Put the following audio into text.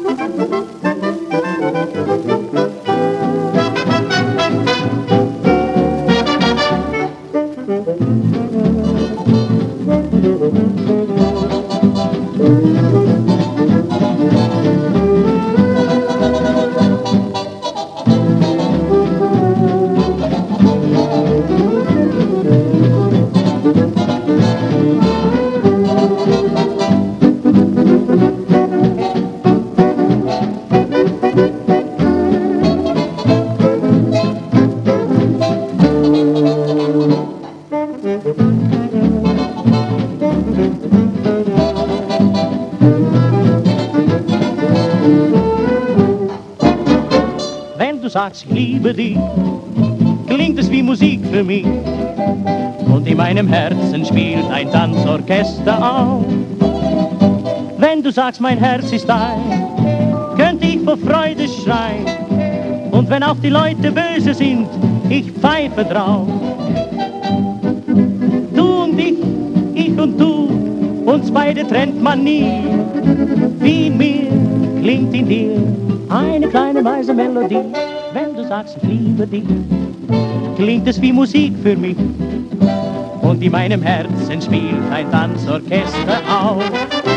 Wenn du sagst, ich liebe dich, klingt es wie Musik für mich. Und in meinem Herzen spielt ein Tanzorchester auf. Wenn du sagst, mein Herz ist dein, könnte ich vor Freude schreien. Und wenn auch die Leute böse sind, ich pfeife drauf. Du und ich und du, uns beide trennt man nie. Wie in mir klingt in dir eine kleine weise Melodie. Wenn du sagst, ich liebe dich, klingt es wie Musik für mich. Und in meinem Herzen spielt ein Tanzorchester auf.